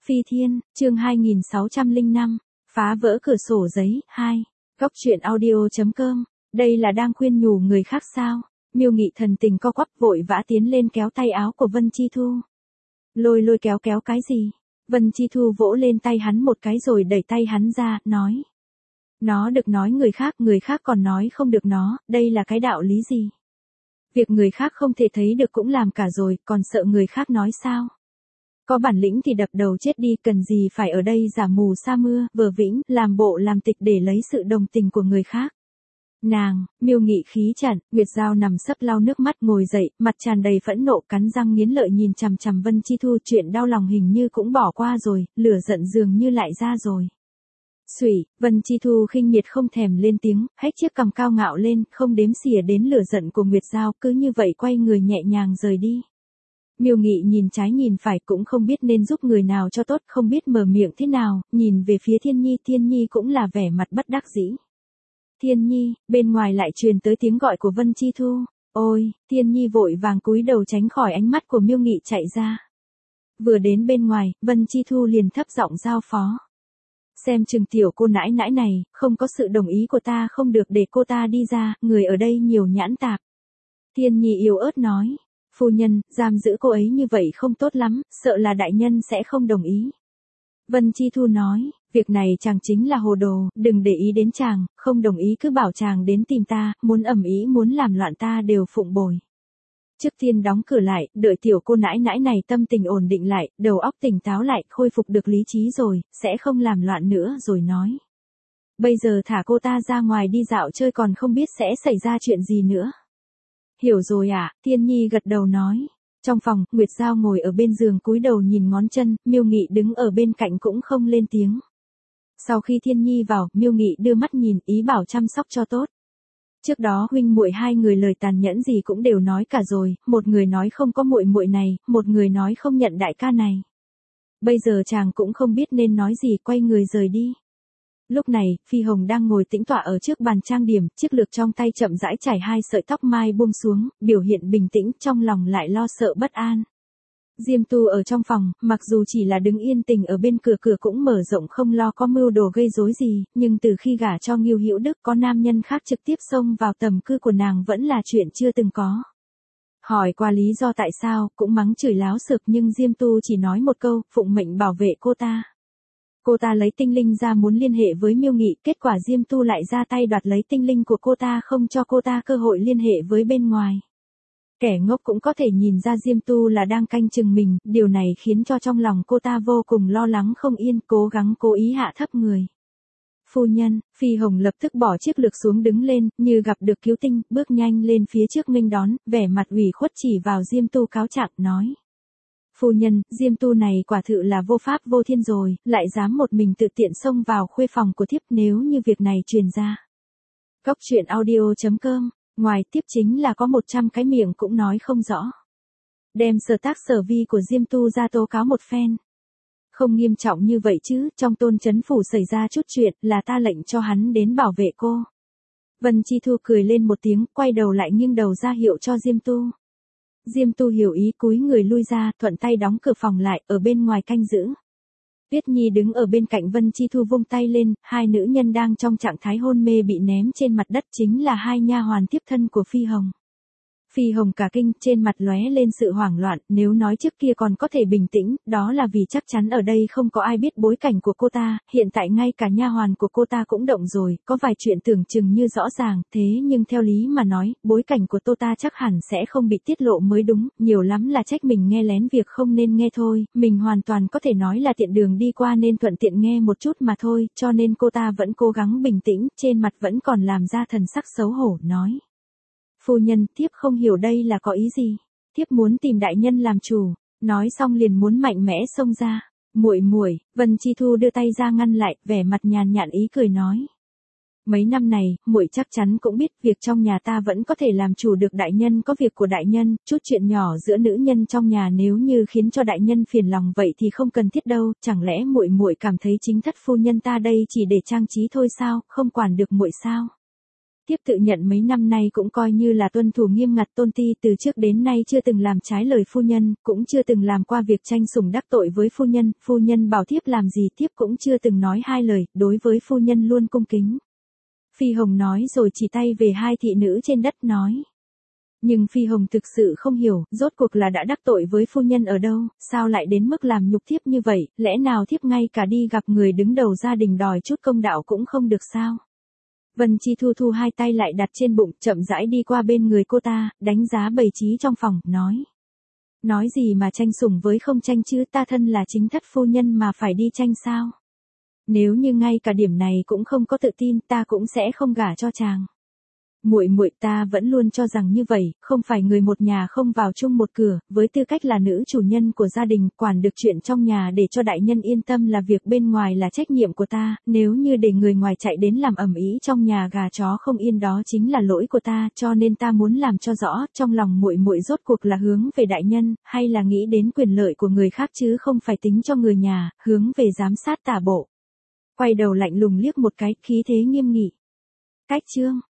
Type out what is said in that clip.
Phi Thiên, chương 2605, phá vỡ cửa sổ giấy, 2. Góc truyện audio.com, đây là đang khuyên nhủ người khác sao? Miêu Nghị thần tình co quắp vội vã tiến lên kéo tay áo của Vân Chi Thu. Lôi kéo cái gì? Vân Chi Thu vỗ lên tay hắn một cái rồi đẩy tay hắn ra, nói. Nó được nói người khác còn nói không được nó, đây là cái đạo lý gì? Việc người khác không thể thấy được cũng làm cả rồi, còn sợ người khác nói sao? Có bản lĩnh thì đập đầu chết đi, cần gì phải ở đây giả mù sa mưa, vờ vĩnh, làm bộ làm tịch để lấy sự đồng tình của người khác. Nàng, Miêu Nghị khí chặn, Nguyệt Giao nằm sấp lau nước mắt ngồi dậy, mặt tràn đầy phẫn nộ, cắn răng nghiến lợi nhìn chằm chằm Vân Chi Thu, chuyện đau lòng hình như cũng bỏ qua rồi, lửa giận dường như lại ra rồi. Xủy, Vân Chi Thu khinh miệt không thèm lên tiếng, hét chiếc cằm cao ngạo lên, không đếm xỉa đến lửa giận của Nguyệt Giao, cứ như vậy quay người nhẹ nhàng rời đi. Miêu Nghị nhìn trái nhìn phải cũng không biết nên giúp người nào cho tốt, không biết mở miệng thế nào, nhìn về phía Thiên Nhi cũng là vẻ mặt bất đắc dĩ. Thiên Nhi, bên ngoài lại truyền tới tiếng gọi của Vân Chi Thu. Ôi, Thiên Nhi vội vàng cúi đầu tránh khỏi ánh mắt của Miêu Nghị chạy ra. Vừa đến bên ngoài, Vân Chi Thu liền thấp giọng giao phó. Xem chừng tiểu cô nãi nãi này, không có sự đồng ý của ta không được để cô ta đi ra, người ở đây nhiều nhãn tạp. Thiên Nhi yếu ớt nói. Phu nhân, giam giữ cô ấy như vậy không tốt lắm, sợ là đại nhân sẽ không đồng ý. Vân Chi Thu nói, việc này chàng chính là hồ đồ, đừng để ý đến chàng, không đồng ý cứ bảo chàng đến tìm ta, muốn ầm ĩ muốn làm loạn ta đều phụng bồi. Trước tiên đóng cửa lại, đợi tiểu cô nãi nãi này tâm tình ổn định lại, đầu óc tỉnh táo lại, khôi phục được lý trí rồi, sẽ không làm loạn nữa rồi nói. Bây giờ thả cô ta ra ngoài đi dạo chơi còn không biết sẽ xảy ra chuyện gì nữa. Hiểu rồi ạ, Thiên Nhi gật đầu nói. Trong phòng, Nguyệt Giao ngồi ở bên giường cúi đầu nhìn ngón chân, Miêu Nghị đứng ở bên cạnh cũng không lên tiếng. Sau khi Thiên Nhi vào, Miêu Nghị đưa mắt nhìn, ý bảo chăm sóc cho tốt. Trước đó huynh muội hai người lời tàn nhẫn gì cũng đều nói cả rồi, một người nói không có muội muội này, một người nói không nhận đại ca này. Bây giờ chàng cũng không biết nên nói gì, quay người rời đi. Lúc này, Phi Hồng đang ngồi tĩnh tọa ở trước bàn trang điểm, chiếc lược trong tay chậm rãi chải hai sợi tóc mai buông xuống, biểu hiện bình tĩnh, trong lòng lại lo sợ bất an. Diêm Tu ở trong phòng, mặc dù chỉ là đứng yên tình ở bên cửa cũng mở rộng không lo có mưu đồ gây rối gì, nhưng từ khi gả cho Ngưu Hữu Đức có nam nhân khác trực tiếp xông vào tầm cư của nàng vẫn là chuyện chưa từng có. Hỏi qua lý do tại sao, cũng mắng chửi láo xược nhưng Diêm Tu chỉ nói một câu, phụng mệnh bảo vệ cô ta. Cô ta lấy tinh linh ra muốn liên hệ với Miêu Nghị, kết quả Diêm Tu lại ra tay đoạt lấy tinh linh của cô ta không cho cô ta cơ hội liên hệ với bên ngoài. Kẻ ngốc cũng có thể nhìn ra Diêm Tu là đang canh chừng mình, điều này khiến cho trong lòng cô ta vô cùng lo lắng không yên, cố gắng cố ý hạ thấp người. Phu nhân, Phi Hồng lập tức bỏ chiếc lược xuống đứng lên, như gặp được cứu tinh, bước nhanh lên phía trước nghênh đón, vẻ mặt ủy khuất chỉ vào Diêm Tu cáo trạng, nói. Phu nhân, Diêm Tu này quả thực là vô pháp vô thiên rồi, lại dám một mình tự tiện xông vào khuê phòng của thiếp nếu như việc này truyền ra. Góc truyện audio.com, ngoài tiếp chính là có 100 cái miệng cũng nói không rõ. Đem sở tác sở vi của Diêm Tu ra tố cáo một phen. Không nghiêm trọng như vậy chứ, trong Tôn Trấn Phủ xảy ra chút chuyện là ta lệnh cho hắn đến bảo vệ cô. Vân Chi Thu cười lên một tiếng, quay đầu lại nghiêng đầu ra hiệu cho Diêm Tu. Diêm Tu hiểu ý cúi người lui ra, thuận tay đóng cửa phòng lại, ở bên ngoài canh giữ. Tuyết Nhi đứng ở bên cạnh Vân Chi Thu vung tay lên, hai nữ nhân đang trong trạng thái hôn mê bị ném trên mặt đất chính là hai nha hoàn tiếp thân của Phi Hồng. Phi Hồng cả kinh, trên mặt lóe lên sự hoảng loạn, nếu nói trước kia còn có thể bình tĩnh, đó là vì chắc chắn ở đây không có ai biết bối cảnh của cô ta, hiện tại ngay cả nha hoàn của cô ta cũng động rồi, có vài chuyện tưởng chừng như rõ ràng, thế nhưng theo lý mà nói, bối cảnh của cô ta chắc hẳn sẽ không bị tiết lộ mới đúng, nhiều lắm là trách mình nghe lén việc không nên nghe thôi, mình hoàn toàn có thể nói là tiện đường đi qua nên thuận tiện nghe một chút mà thôi, cho nên cô ta vẫn cố gắng bình tĩnh, trên mặt vẫn còn làm ra thần sắc xấu hổ, nói. Phu nhân, thiếp không hiểu đây là có ý gì. Thiếp muốn tìm đại nhân làm chủ. Nói xong liền muốn mạnh mẽ xông ra. Muội, Vân Chi Thu đưa tay ra ngăn lại, vẻ mặt nhàn nhạt ý cười nói. Mấy năm này, muội chắc chắn cũng biết việc trong nhà ta vẫn có thể làm chủ được đại nhân có việc của đại nhân, chút chuyện nhỏ giữa nữ nhân trong nhà nếu như khiến cho đại nhân phiền lòng vậy thì không cần thiết đâu, chẳng lẽ muội cảm thấy chính thất phu nhân ta đây chỉ để trang trí thôi sao, không quản được muội sao? Tiếp tự nhận mấy năm nay cũng coi như là tuân thủ nghiêm ngặt tôn ti, từ trước đến nay chưa từng làm trái lời phu nhân, cũng chưa từng làm qua việc tranh sủng đắc tội với phu nhân bảo thiếp làm gì thiếp cũng chưa từng nói hai lời, đối với phu nhân luôn cung kính. Phi Hồng nói rồi chỉ tay về hai thị nữ trên đất nói. Nhưng Phi Hồng thực sự không hiểu, rốt cuộc là đã đắc tội với phu nhân ở đâu, sao lại đến mức làm nhục thiếp như vậy, lẽ nào thiếp ngay cả đi gặp người đứng đầu gia đình đòi chút công đạo cũng không được sao? Vân Chi Thu thu hai tay lại đặt trên bụng, chậm rãi đi qua bên người cô ta, đánh giá bày trí trong phòng, nói. Nói gì mà tranh sủng với không tranh chứ, ta thân là chính thất phu nhân mà phải đi tranh sao? Nếu như ngay cả điểm này cũng không có tự tin, ta cũng sẽ không gả cho chàng. Muội muội, ta vẫn luôn cho rằng như vậy, không phải người một nhà không vào chung một cửa, với tư cách là nữ chủ nhân của gia đình, quản được chuyện trong nhà để cho đại nhân yên tâm là việc bên ngoài là trách nhiệm của ta, nếu như để người ngoài chạy đến làm ầm ĩ trong nhà gà chó không yên đó chính là lỗi của ta, cho nên ta muốn làm cho rõ, trong lòng muội muội rốt cuộc là hướng về đại nhân, hay là nghĩ đến quyền lợi của người khác chứ không phải tính cho người nhà, hướng về giám sát tả bộ. Quay đầu lạnh lùng liếc một cái, khí thế nghiêm nghị. Cách chương